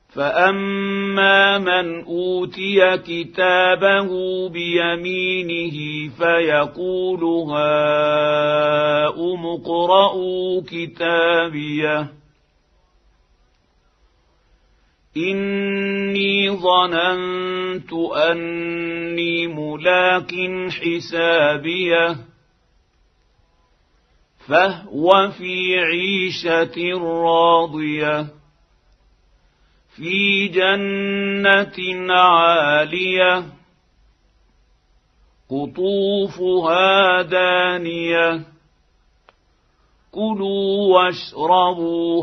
فأما من أوتي كتابه بيمينه فيقول هاؤم اقرءوا كتابيه إني ظننت أني ملاق حسابيه فهو في عيشة راضية في جنة عالية قطوفها دانية كلوا واشربوا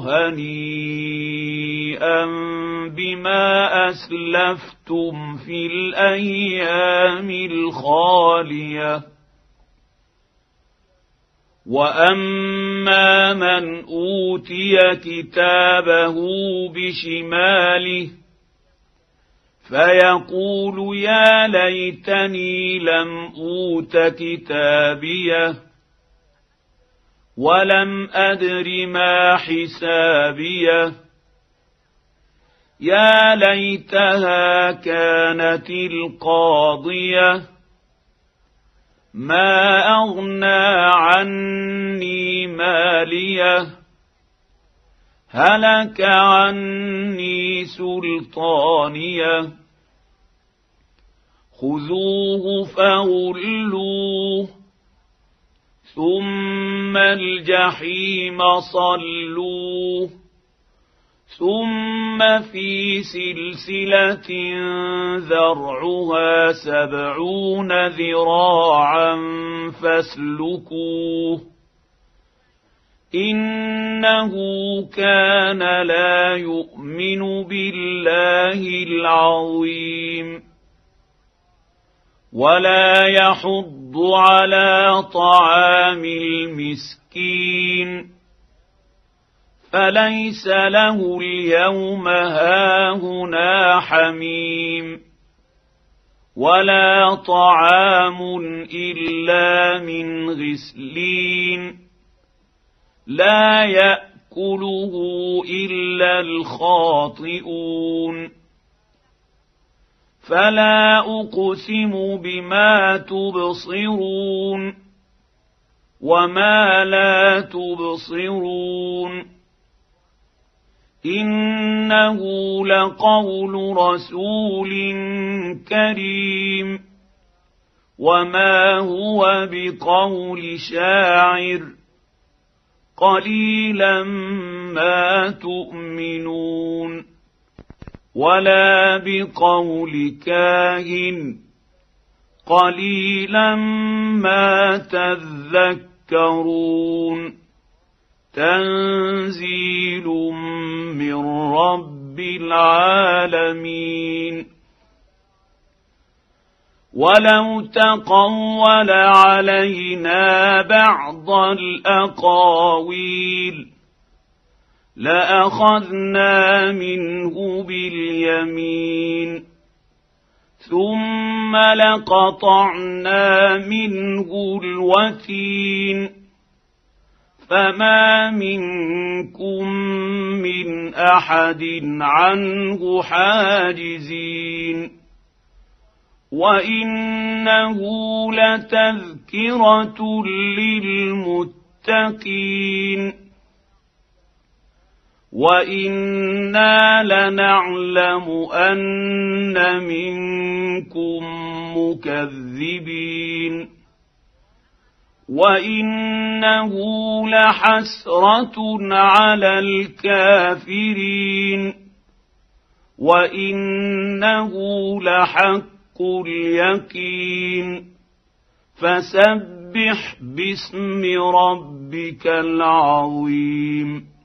هنيئا بما أسلفتم في الأيام الخالية وأما من أوتي كتابه بشماله فيقول يا ليتني لم أوت كتابيه ولم أدر ما حسابيه يا ليتها كانت القاضية ما أغنى عني ماليه هلك عني سلطانيه خذوه فغلوه ثم الجحيم صلوه ثم في سلسلة ذرعها 70 ذراعا فاسلكوه إنه كان لا يؤمن بالله العظيم ولا يحض على طعام المسكين فليس له اليوم هاهنا حميم ولا طعام إلا من غسلين لا يأكله إلا الخاطئون فلا أقسم بما تبصرون وما لا تبصرون إنه لقول رسول كريم وما هو بقول شاعر قليلا ما تؤمنون ولا بقول كاهن قليلا ما تذكرون تنزيل من رب العالمين ولو تقول علينا بعض الأقاويل لأخذنا منه باليمين ثم لقطعنا منه الوتين فما منكم من أحد عنه حاجزين وإنه لتذكرة للمتقين وإنا لنعلم أن منكم مكذبين وإنه لحسرة على الكافرين وإنه لحق اليقين فسبح باسم ربك العظيم